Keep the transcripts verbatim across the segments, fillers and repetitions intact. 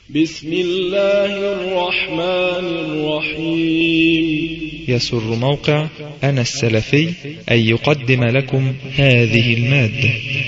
بسم الله الرحمن الرحيم. يسر موقع أنا السلفي أن يقدم لكم هذه المادة.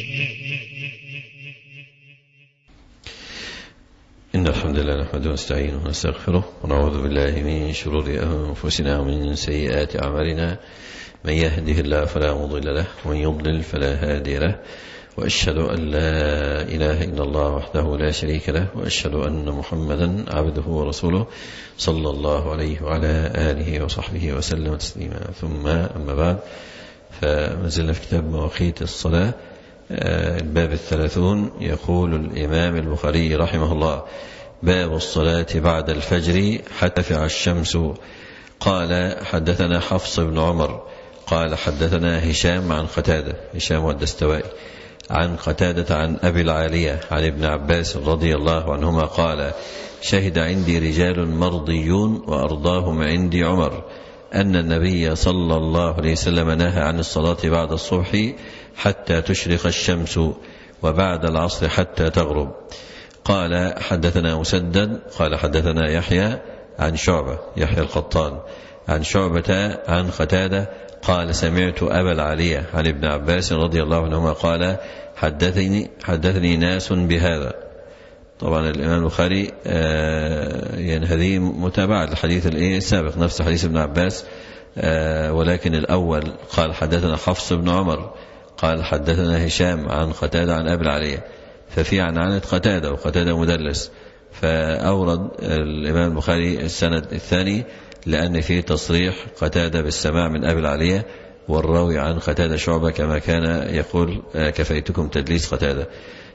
إن الحمد لله نحمده ونستعينه ونستغفره ونعوذ بالله من شرور أنفسنا ومن سيئات أعمالنا. من يهده الله فلا مضل له ومن يضلل فلا هادي له، وأشهد أن لا إله إلا الله وحده لا شريك له، وأشهد أن محمدا عبده ورسوله صلى الله عليه وعلى آله وصحبه وسلم تسليما. ثم أما بعد، فما زلنا في كتاب مواقيت الصلاة، الباب الثلاثون. يقول الإمام البخاري رحمه الله: باب الصلاة بعد الفجر حتى ترتفع الشمس. قال: حدثنا حفص بن عمر قال حدثنا هشام عن قتادة، هشام والدستوائي، عن قتادة عن أبي العالية عن ابن عباس رضي الله عنهما قال: شهد عندي رجال مرضيون وأرضاهم عندي عمر أن النبي صلى الله عليه وسلم نهى عن الصلاة بعد الصبح حتى تشرق الشمس، وبعد العصر حتى تغرب. قال: حدثنا مسدد قال حدثنا يحيى عن شعبة، يحيى القطان، عن شعبة عن قتادة قال: سمعت أبا العالية عن ابن عباس رضي الله عنهما قال: حدثني, حدثني ناس بهذا. طبعا الإمام البخاري آه يعني هذه متابعة للحديث السابق، نفس حديث ابن عباس، آه ولكن الأول قال حدثنا حفص بن عمر قال حدثنا هشام عن قتادة عن أبي العالية، ففي عن عنة قتادة، وقتادة مدلس، فأورد الإمام البخاري السند الثاني لأن فيه تصريح قتادة بالسماع من أبي العالية، والراوي عن قتادة شعبة كما كان يقول: كفيتكم تدليس قتادة.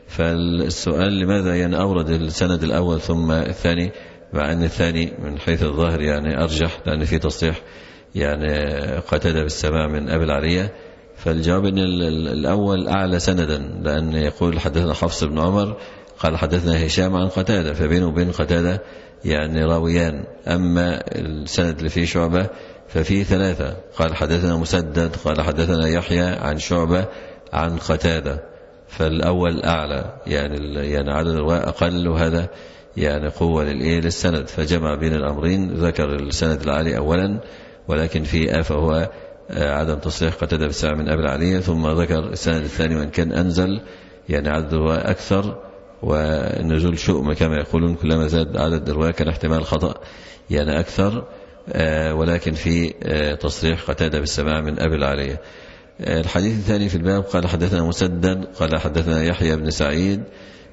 فالسؤال لماذا يعني أورد السند الأول ثم الثاني، مع أن الثاني من حيث الظاهر يعني أرجح، لأن فيه تصريح يعني قتادة بالسماع من أبي العالية. فالجواب أن الأول أعلى سندا، لأن يقول حدثنا حفص بن عمر قال حدثنا هشام عن قتادة، فبينه وبين قتادة يعني راويان. أما السند اللي فيه شعبة ففيه ثلاثة، قال حدثنا مسدد قال حدثنا يحيى عن شعبة عن قتادة، فالأول أعلى يعني يعني عدد الرواة أقل، وهذا يعني قوة للإيه للسند، فجمع بين الأمرين. ذكر السند العالي أولا، ولكن في آفة هو عدم تصريح قتادة بالسماع من أبي العالية، ثم ذكر السند الثاني من كان أنزل، يعني عدد الرواة أكثر، والنزول شؤم كما يقولون، كلما زاد عدد الرواة كان احتمال خطأ يعني أكثر، ولكن في تصريح قتادة بالسماع من أبي العالية. الحديث الثاني في الباب قال حدثنا مسدد قال حدثنا يحيى بن سعيد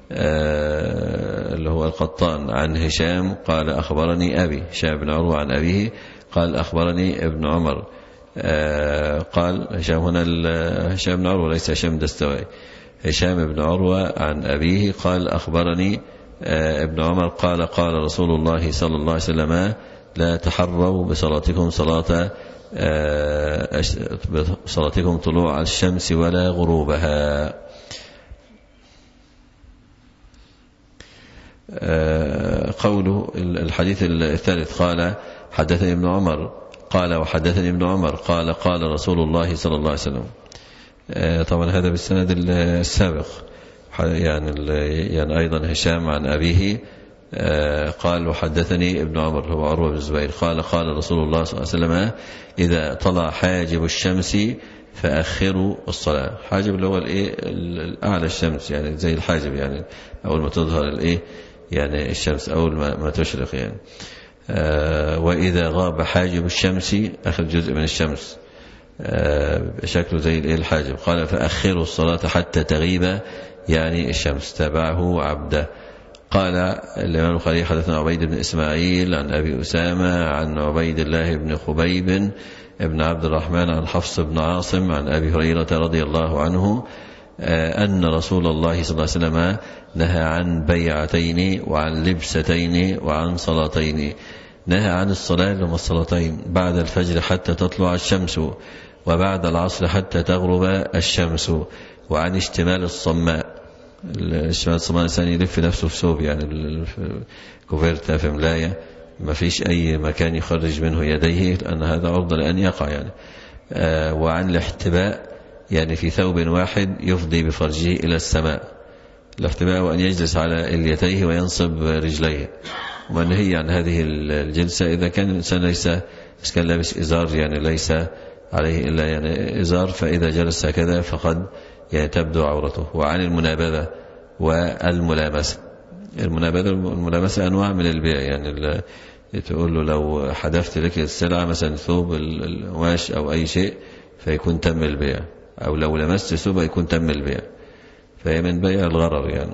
اللي هو القطان عن هشام قال أخبرني أبي، هشام بن عروة عن أبيه قال أخبرني ابن عمر. قال هشام هنا هشام بن عروة ليس هشام الدستوائي، هشام بن عروة عن أبيه قال أخبرني ابن عمر قال: قال رسول الله صلى الله عليه وسلم: لا تحروا بصلاتكم صلاة بصلاتكم طلوع الشمس ولا غروبها. قوله الحديث الثالث قال حدثني ابن عمر قال وحدثني ابن عمر قال: قال رسول الله صلى الله عليه وسلم. طبعا هذا بالسند السابق، يعني يعني أيضا هشام عن أبيه قال وحدثني ابن عمر هو عروة بن الزبير قال: قال رسول الله صلى الله عليه وسلم: إذا طلع حاجب الشمس فأخروا الصلاة. حاجب اللي هو الإيه الأعلى الشمس، يعني زي الحاجب، يعني أول ما تظهر الإيه يعني الشمس أول ما, ما تشرق يعني. وإذا غاب حاجب الشمس، آخر جزء من الشمس شكله زي الإيه الحاجب، قال: فأخروا الصلاة حتى تغيب يعني الشمس. تابعه عبده. قال الإمام البخاري حدثنا عبيد بن إسماعيل عن أبي أسامة عن عبيد الله بن خبيب ابن عبد الرحمن عن حفص بن عاصم عن أبي هريرة رضي الله عنه أن رسول الله صلى الله عليه وسلم نهى عن بيعتين وعن لبستين وعن صلاتين. نهى عن الصلاة لما الصلاتين بعد الفجر حتى تطلع الشمس، وبعد العصر حتى تغرب الشمس، وعن اشتمال الصماء. الاشتمال الصماء الإنسان يلف نفسه في ثوب، يعني كوفيرتا في ملاية، ما فيش أي مكان يخرج منه يديه، لأن هذا عرضة لأن يقع يعني. آه وعن الاحتباء، يعني في ثوب واحد يفضي بفرجه إلى السماء، الاحتباء وأن يجلس على إليتيه وينصب رجليه، ومنهي عن هذه الجلسة إذا كان الإنسان ليس كان لابس إزار يعني ليس عليه إلا يعني إزار، فإذا جلس هكذا فقد يعني تبدو عورته. وعن المنابذة والملامسة. المنابذة والملامسة أنواع من البيع، يعني تقول له لو حدفت لك السلعة مثلا ثوب القماش أو أي شيء فيكون تم البيع، أو لو لمست ثوب يكون تم البيع، فهي من بيع الغرر يعني.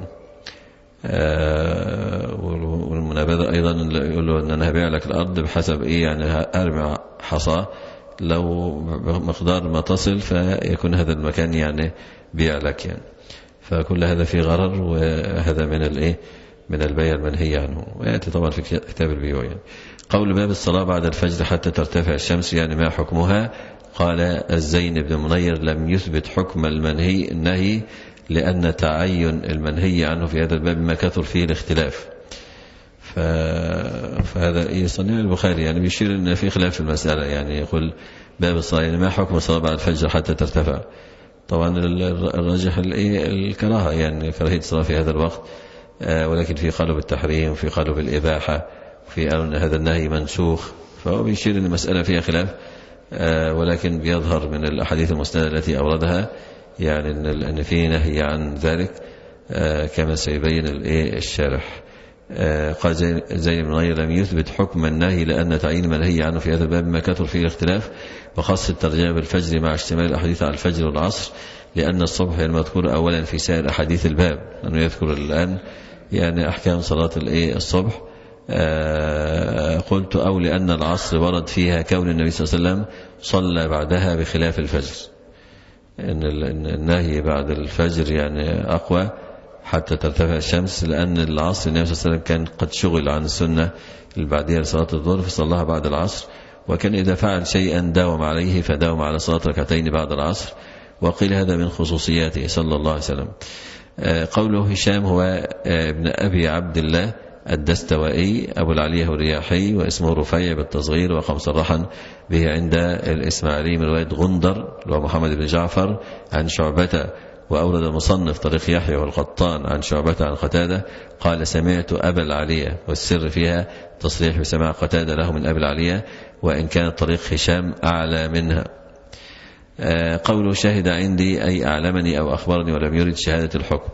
آه والمنابذة أيضا يقول له أن أنا هبيع لك الأرض بحسب إيه، يعني أرمي حصى لو مقدار ما تصل فيكون هذا المكان يعني بيع لك يعني. فكل هذا فيه غرر، وهذا من الإيه من البيع المنهي عنه، ويأتي طبعا في كتاب البيوع يعني. قول باب الصلاة بعد الفجر حتى ترتفع الشمس، يعني ما حكمها؟ قال الزين بن منير لم يثبت حكم المنهي النهي، لأن تعين المنهي عنه في هذا الباب ما كثر فيه الاختلاف. ف... فهذا يصنع البخاري يعني بيشير أن في خلاف في المسألة، يعني يقول باب الصلاة يعني ما حكم الصلاة بعد الفجر حتى ترتفع. طبعا الراجح الكراهة، يعني كراهية الصلاة في هذا الوقت، ولكن في قالوا بالتحريم، في قالوا بالإباحة، في قالوا أن هذا النهي منسوخ، فهو بيشير أن المسألة فيها خلاف، ولكن بيظهر من الأحاديث المسندة التي أوردها يعني أن في نهي عن ذلك كما سيبين الشارح. قال زي بن منير لم يثبت حكم النهي، لأن تعيين منهي عنه في هذا الباب ما كثر فيه الاختلاف، وخاصة الترجمة بالفجر مع اشتمال الأحاديث على الفجر والعصر، لأن الصبح المذكور أولا في سائر أحاديث الباب، لأنه يذكر الآن يعني أحكام صلاة الصبح. قلت أو لأن العصر ورد فيها كون النبي صلى الله عليه وسلم صلى بعدها بخلاف الفجر، إن النهي بعد الفجر يعني أقوى حتى ترتفع الشمس، لأن العصر النبي صلى الله عليه وسلم كان قد شغل عن السنة البعدية لصلاة الظهر فصلاها بعد العصر، وكان إذا فعل شيئا داوم عليه فداوم على صلاة ركعتين بعد العصر، وقيل هذا من خصوصياته صلى الله عليه وسلم. قوله هشام هو ابن أبي عبد الله الدستوائي أبو العلية الرياحي، واسمه رفيع بالتصغير، وقام صرحا به عند الإسماعيلي من رواية غندر ومحمد بن جعفر عن شعبة. وأورد المصنف طريق يحيى والقطان عن شعبة عن قتادة قال سمعت أبا العلية، والسر فيها تصريح بسماع قتادة له من أبي العلية، وإن كان طريق هشام أعلى منها. قوله شهد عندي أي أعلمني أو أخبرني ولم يرد شهادة الحكم.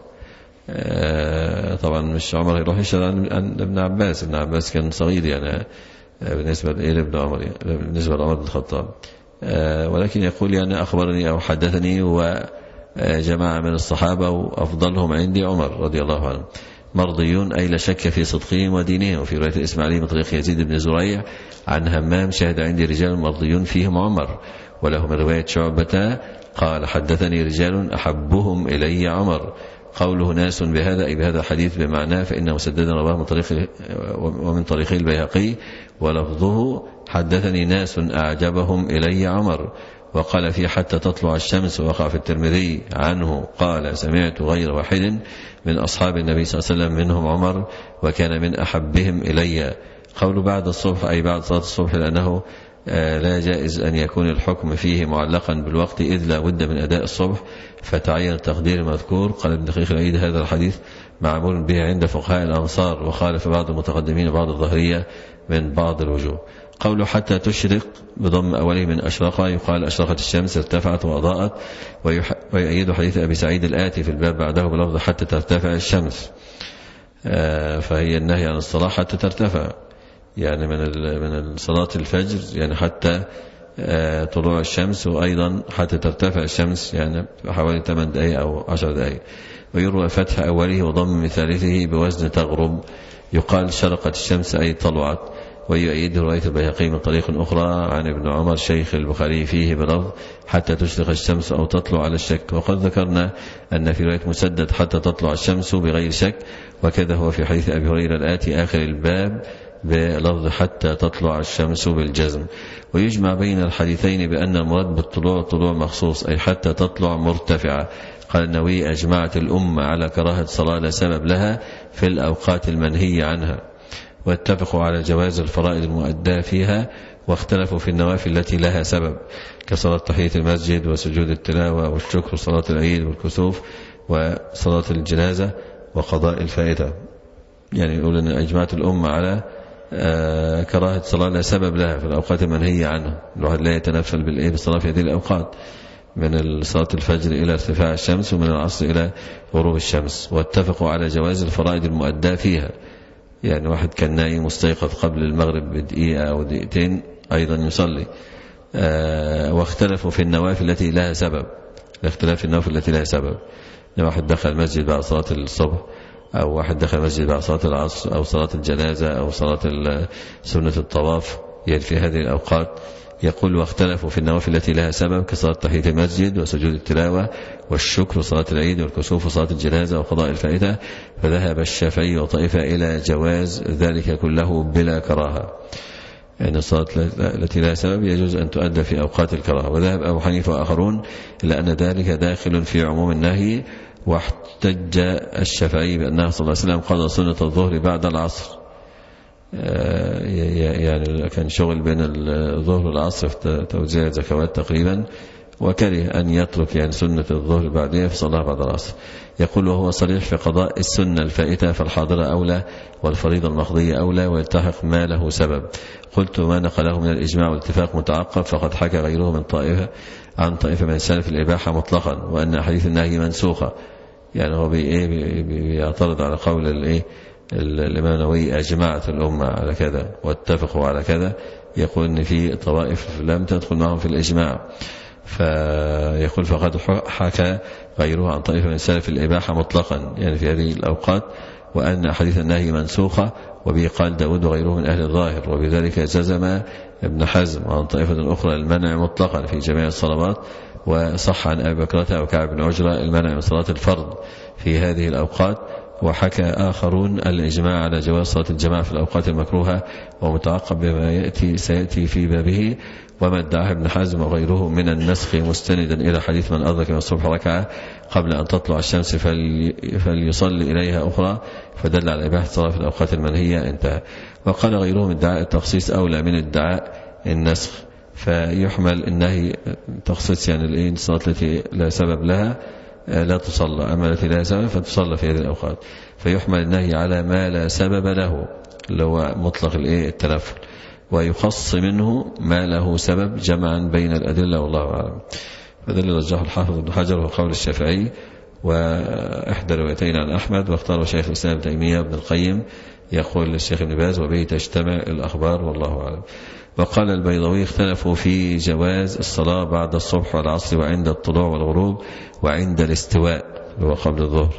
طبعا مش عمر يروح يشهد عن ابن عباس، ابن عباس كان صغير يعني بالنسبة لابن عمر، بالنسبة لعمر بن الخطاب، ولكن يقول يعني أخبرني أو حدثني وجماعة من الصحابة، وأفضلهم عندي عمر رضي الله عنه. مرضيون أي لا شك في صدقهم ودينهم. وفي رواية الإسماعيلي من طريق يزيد بن زريع عن همام شهد عندي رجال مرضيون فيهم عمر. وله من رواية شعبة قال حدثني رجال أحبهم إلي عمر. قوله ناس بهذا أي بهذا الحديث بمعناه، فإنه مسددا رواه من طريق ومن طريق البيهقي، ولفظه حدثني ناس أعجبهم إلي عمر. وقال فيه حتى تطلع الشمس، ووقع في الترمذي عنه قال سمعت غير واحد من أصحاب النبي صلى الله عليه وسلم منهم عمر، وكان من أحبهم إلي. قول بعد الصبح أي بعد صلاة الصبح، لأنه لا جائز أن يكون الحكم فيه معلقا بالوقت، إذ لا بد من أداء الصبح، فتعين التقدير المذكور. قال ابن دقيق العيد هذا الحديث معمول به عند فقهاء الأمصار، وخالف بعض المتقدمين وبعض الظاهرية من بعض الوجوه. قوله حتى تشرق بضم أوله من أشرقة، يقال أشرقت الشمس ارتفعت وأضاءت. ويؤيد حديث أبي سعيد الآتي في الباب بعده بلفظ حتى ترتفع الشمس، فهي النهي عن الصلاة حتى ترتفع، يعني من من صلاة الفجر يعني حتى طلوع الشمس، وأيضا حتى ترتفع الشمس يعني حوالي ثمان دقائق أو عشر دقائق. ويروى فتح أوله وضم ثالثه بوزن تغرب، يقال شرقت الشمس أي طلعت. ويؤيد رواية البيهقي من طريق أخرى عن ابن عمر شيخ البخاري فيه بلفظ حتى تشرق الشمس أو تطلع على الشك. وقد ذكرنا أن في رواية مسدد حتى تطلع الشمس بغير شك، وكذا هو في حديث أبي هريرة الآتي آخر الباب بلفظ حتى تطلع الشمس بالجزم. ويجمع بين الحديثين بأن المراد بالطلوع طلوع مخصوص، أي حتى تطلع مرتفعة. قال النووي أجمعت الأمة على كراهة صلاة لا سبب لها في الأوقات المنهي عنها، واتفقوا على جواز الفرائض المؤداة فيها، واختلفوا في النوافل التي لها سبب كصلاة تحية المسجد وسجود التلاوة والشكر وصلاة العيد والكسوف وصلاة الجنازة وقضاء الفائتة. يعني يقول أن أجمعت الأمة على آه كراهة الصلاة لا سبب لها في الأوقات المنهية عنها. الواحد لا يتنفل بالإيه بالصلاة في هذه الأوقات، من صلاة الفجر إلى ارتفاع الشمس، ومن العصر إلى غروب الشمس. واتفقوا على جواز الفرائض المؤداة فيها. يعني واحد كان نايم مستيقظ قبل المغرب بدقيقة أو دقيقتين أيضا يصلي. آه واختلفوا في النوافل التي لها سبب، الاختلاف في النوافل التي لها سبب. واحد دخل المسجد بعد صلاة الصبح، أو واحد دخل المسجد بعد صلاة العصر، أو صلاة الجنازة، أو صلاة سنة الطواف، يعني في هذه الأوقات. يقول واختلفوا في النوافل التي لها سبب كصلاة تحية المسجد وسجود التلاوة والشكر وصلاة العيد والكسوف وصلاة الجنازة وقضاء الفائتة. فذهب الشافعي وطائفة إلى جواز ذلك كله بلا كراهة، يعني الصلاة التي لها سبب يجوز أن تؤدى في أوقات الكراهة. وذهب أبو حنيفة وآخرون إلى أن ذلك داخل في عموم النهي. واحتج الشافعي بأنه صلى الله عليه وسلم قضى سنة الظهر بعد العصر، يعني كان شغل بين الظهر والعصر في توزيع الزكوات تقريبا، وكره أن يترك يعني سنة الظهر بعدها في صلاة بعد العصر. يقول وهو صريح في قضاء السنة الفائتة، فالحاضرة أولى والفريضة المقضية أولى، ويلتحق ما له سبب. قلت ما نقله من الإجماع والاتفاق متعقب، فقد حكى غيره من طائفة عن طائفة من سلف الإباحة مطلقا، وأن أحاديث النهي منسوخة. يعني هو بيعترض على قول الإيه الإمام النووي أجمعت الأمة على كذا واتفقوا على كذا. يقول إن في طوائف لم تدخل معهم في الإجماع، فيقول فقد حكى غيره عن طائفة من سلف الإباحة مطلقا يعني في هذه الأوقات، وأن أحاديث النهي منسوخة. وبه قال داود وغيره من أهل الظاهر، وبذلك جزم ابن حزم عن طائفة أخرى المنع مطلقا في جميع الصلوات. وصح عن أبي بكرة وكعب بن عجرة المنع من صلاة الفرض في هذه الأوقات. وحكى آخرون الإجماع على جواز صلاة الجماعة في الأوقات المكروهة، ومتعقب بما يأتي سيأتي في بابه. وما ادعاه ابن حزم وغيره من النسخ مستندا إلى حديث من أدرك من الصبح ركعة قبل أن تطلع الشمس فلي فليصلي إليها أخرى، فدل على إباحة الصلاة في الأوقات المنهية. انتهى. وقال غيرهم ادعاء التخصيص أولى من ادعاء النسخ، فيحمل النهي تخصيص يعني الصلاة التي لا سبب لها لا تصلى، أما التي لا سبب فتصلى في هذه الأوقات. فيحمل النهي على ما لا سبب له اللي هو مطلق التنفل، ويخص منه ما له سبب جمعا بين الأدلة والله أعلم. هذا اللي رجحه الحافظ ابن حجر هو قول الشافعي وإحدى روايتين عن أحمد، واختاره شيخ الإسلام ابن تيمية ابن القيم يقول للشيخ ابن باز وبه تجتمع الأخبار والله أعلم. وقال البيضاوي اختلفوا في جواز الصلاة بعد الصبح والعصر وعند الطلوع والغروب وعند الاستواء هو قبل الظهر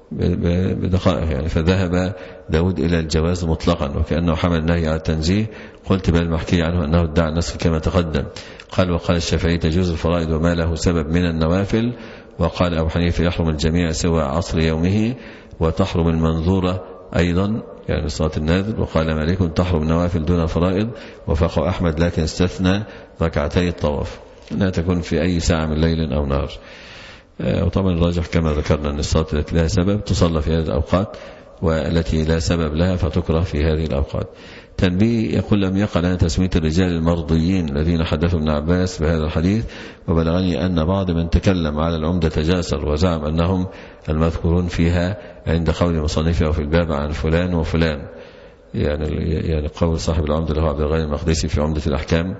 بدقائق يعني. فذهب داود إلى الجواز مطلقا وكأنه حمل النهي على التنزيه. قلت بل المحكي عنه أنه ادعى النسخ كما تقدم. قال وقال الشافعي تجوز الفرائض وما له سبب من النوافل. وقال أبو حنيفة يحرم الجميع سوى عصر يومه، وتحرم المنظورة أيضا يعني صلاة النذر. وقال مالك تحرم النوافل دون الفرائض، وفقه أحمد لكن استثنى ركعتي الطواف أنها تكون في أي ساعة من ليل أو نهار. وطبعا الراجح كما ذكرنا أن الصلاة التي لها سبب تصلى في هذه الأوقات، والتي لا سبب لها فتكره في هذه الأوقات. تنبيه يقول لم يقع لنا تسمية الرجال المرضيين الذين حدثوا ابن عباس بهذا الحديث، وبلغني أن بعض من تكلم على العمدة تجاسر وزعم أنهم المذكورون فيها عند قول مصنفه وفي الباب عن فلان وفلان. يعني يعني قول صاحب العمدة اللي هو عبد الغني المقدسي في عمدة الأحكام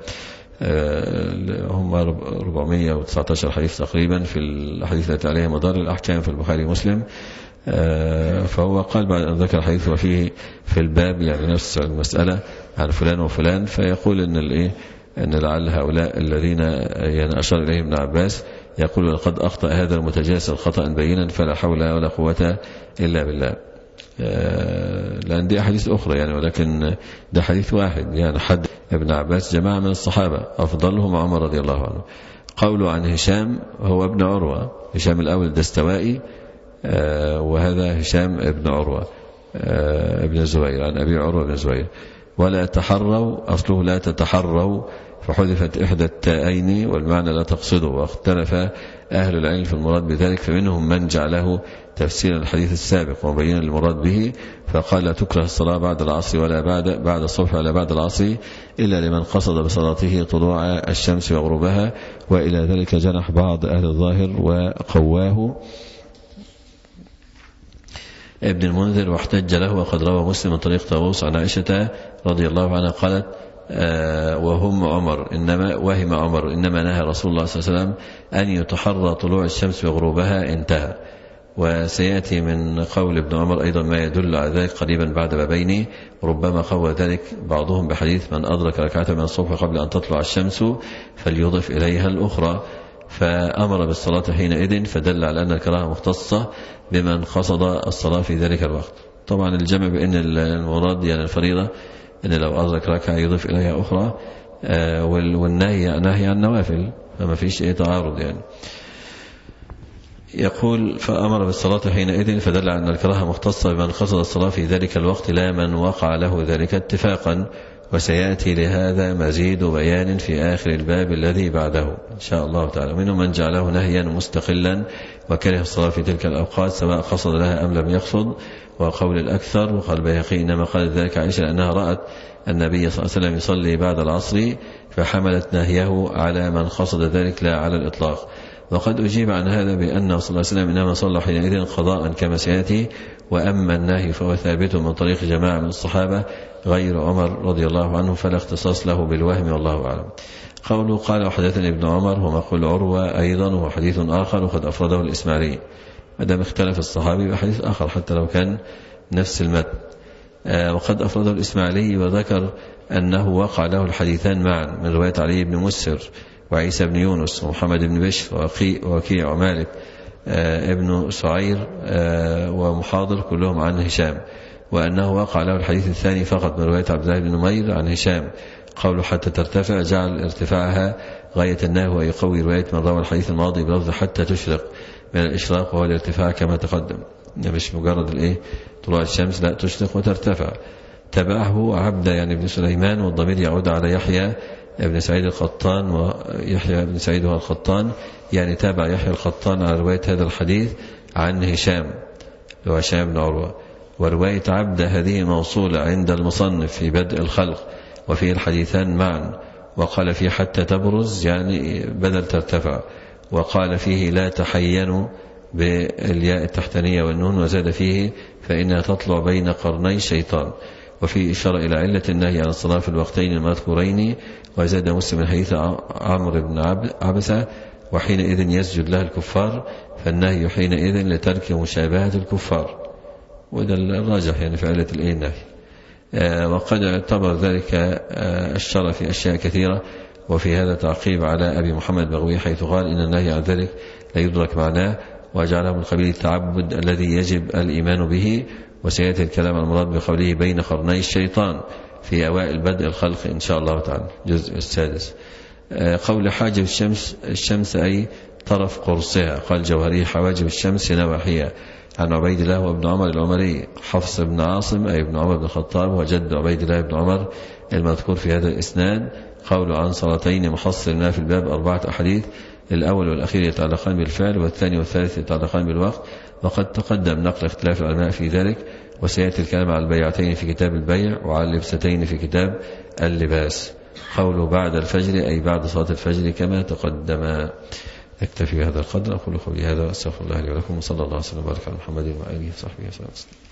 هم أربعمائة وتسعة عشر حديث تقريبا في الحديث التي عليها مدار الأحكام في البخاري ومسلم. فهو قال بعد أن ذكر حديث وفيه في الباب يعني نفس المسألة عن فلان وفلان، فيقول أن الإيه أن لعل هؤلاء الذين يعني أشار إليهم ابن عباس يقول لقد أخطأ هذا المتجاسر خطأ بينا فلا حول ولا قوة إلا بالله. لأن دي أحاديث أخرى يعني، ولكن ده حديث واحد يعني حد ابن عباس جماعة من الصحابة أفضلهم عمر رضي الله عنه. قوله عن هشام هو ابن عروة، هشام الأول الدستوائي وهذا هشام ابن عروة ابن الزبير عن أبي عروة بن الزبير. ولا تحروا أصله لا تتحروا فحذفت إحدى التائين والمعنى لا تقصده. واختلف أهل العلم في المراد بذلك، فمنهم من جعله تفسير الحديث السابق ومبينا المراد به، فقال لا تكره الصلاة بعد العصر ولا بعد بعد الصبح ولا بعد العصر إلا لمن قصد بصلاته طلوع الشمس وغروبها. وإلى ذلك جنح بعض أهل الظاهر وقواه. ابن المنذر واحتج له، وقد روى مسلم من طريق طاووس عن عائشة رضي الله عنها قالت آه وهم عمر إنما وهم عمر إنما نهى رسول الله صلى الله عليه وسلم أن يتحرى طلوع الشمس وغروبها، انتهى. وسيأتي من قول ابن عمر أيضا ما يدل على ذلك قريبا بعد بابين، ربما قوى ذلك بعضهم بحديث من أدرك ركعة من الصبح قبل أن تطلع الشمس فليضف إليها الأخرى، فأمر بالصلاة حينئذ، فدل على أن الكراهة مختصة بمن قصد الصلاة في ذلك الوقت. طبعا الجمع بأن المراد يعني الفريضة أن لو أدرك ركعة يضيف إليها أخرى، والنهي نهي عن النوافل، فما فيش أي تعارض يعني. يقول فأمر بالصلاة حينئذ، فدل على أن الكراهة مختصة بمن قصد الصلاة في ذلك الوقت لا من وقع له ذلك اتفاقا، وسيأتي لهذا مزيد بيان في آخر الباب الذي بعده إن شاء الله تعالى. منهم من جعله نهيا مستقلا وكره الصلاة في تلك الأوقات سواء قصد لها أم لم يقصد، وقول الأكثر وقال البيهقي إنما قال ذلك عائشة لأنها رأت النبي صلى الله عليه وسلم يصلي بعد العصر فحملت نهيه على من قصد ذلك لا على الإطلاق. وقد أجيب عن هذا بأنه صلى الله عليه وسلم إنما صلى حينئذ قضاء كما سيأتي، وأما النهي فهو ثابت من طريق جماعة من الصحابة غير عمر رضي الله عنه، فلا اختصاص له بالوهم والله أعلم. قوله قال وحدثني ابن عمر هو مقول عروة أيضا، وهو حديث آخر وقد أفرده الإسماعيلي، مادام اختلف الصحابي بحديث آخر حتى لو كان نفس المتن. آه وقد أفرده الإسماعيلي وذكر أنه وقع له الحديثان معا من رواية علي بن مسر وعيسى بن يونس ومحمد بن بشر ووكيع ومالك آه ابن سعير آه ومحاضر كلهم عن هشام، وأنه وقع له الحديث الثاني فقط من رواية عبد الله بن نمير عن هشام. قوله حتى ترتفع جعل ارتفاعها غاية النهي ويقوي رواية من روى الحديث الماضي بلفظ حتى تشرق من الإشراق وهو الارتفاع كما تقدم، مش مجرد الايه طلوع الشمس، لا تشرق وترتفع. تبعه عبد يعني ابن سليمان، والضمير يعود على يحيى ابن سعيد القطان، ويحيى ابن سعيد هو القطان يعني تابع يحيى القطان على رواية هذا الحديث عن هشام لو هشام بن عروة. ورواية عبد هذه موصولة عند المصنف في بدء الخلق وفيه الحديثان معا، وقال فيه حتى تبرز يعني بدل ترتفع، وقال فيه لا تحينوا بالياء التحتانية والنون، وزاد فيه فإنها تطلع بين قرني الشيطان. وفي إشارة إلى علة النهي عن الصلاة في الوقتين المذكورين. وزاد مسلم من حديث عمرو بن عبسة وحينئذ يسجد لها الكفار، فالنهي حينئذ لترك مشابهة الكفار، وده الراجح يعني في علة الإيه النهي. آه وقد اعتبر ذلك آه الشرع في أشياء كثيرة، وفي هذا تعقيب على أبي محمد بغوي حيث قال إن النهي عن ذلك لا يدرك معناه، وجعله من قبيل التعبد الذي يجب الإيمان به. وسيأتي الكلام عن المراد بقوله بين قرني الشيطان في أوائل بدء الخلق إن شاء الله تعالى الجزء السادس. قول حاجب الشمس الشمس أي طرف قرصها، قال جوهري حواجب الشمس نواحيها. عن عبيد الله وابن عمر العمري حفص بن عاصم أي ابن عمر بن الخطاب وجد عبيد الله بن عمر المذكور في هذا الإسناد. قول عن صلاتين محصل ما في الباب أربعة أحاديث، الأول والأخير يتعلقان بالفعل، والثاني والثالث يتعلقان بالوقت، وقد تقدم نقل اختلاف العلماء في ذلك. وسيأتي الكلام على البيعتين في كتاب البيع وعلى اللبستين في كتاب اللباس. قوله بعد الفجر أي بعد صلاة الفجر كما تقدم. نكتفي بهذا القدر. أقول قولي هذا وأستغفر الله لي ولكم، وصلى الله وسلم وبارك على محمد وآله وصحبه وسلم.